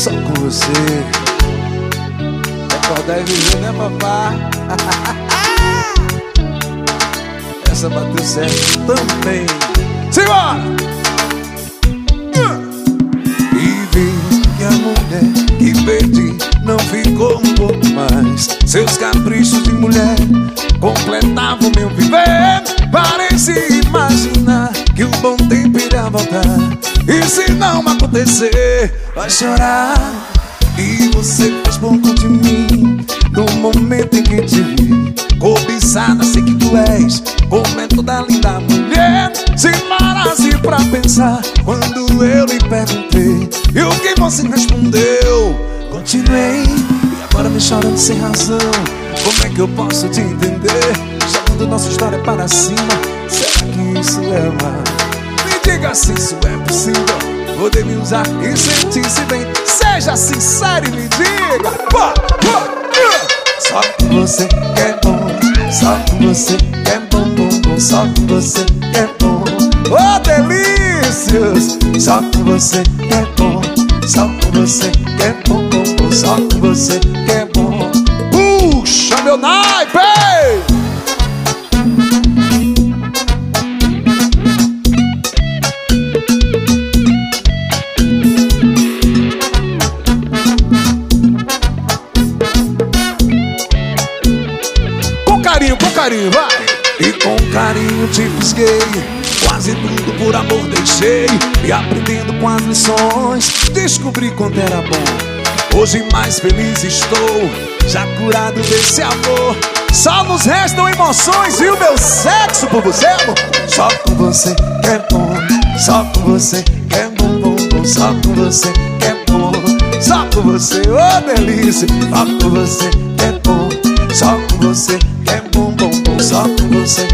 só com você. Acordar e viver, né, papá? Essa bateu certo também. Simbora! E vi que a mulher que perdi não ficou um pouco mais. Seus caprichos de mulher completavam meu viver. Parecia imaginar que o bom tempo iria voltar. E se não acontecer, vai chorar. E você fez pouco de mim no momento em que te vi. Cobiçada, sei que tu és como é toda linda mulher. Se parasse pra pensar quando eu lhe perguntei, e o que você respondeu? Continuei, e agora me chorando sem razão. Como é que eu posso te entender? Jogando nossa história para cima. Será que isso é amar? Me diga se isso é possível. Poder me usar e sentir-se bem. Seja sincero e me diga. Só com você que é bom. Só com você que é bom, bom, bom. Só com você que é bom. Oh, delícias! Só com você que é bom. Só com você que é bom, bom, bom. Só com você que é bom. Puxa meu naipe! Com carinho, vai! E com carinho te fisguei, quase tudo por amor deixei. E aprendendo com as lições, descobri quanto era bom. Hoje mais feliz estou, já curado desse amor. Só nos restam emoções e o meu sexo por você, amor. Só com você que é bom, só com você que é bom, bom, bom. Só com você que é bom, só com você, oh delícia. Só com você que é bom, só com você que é bom, bom, bom. Só com você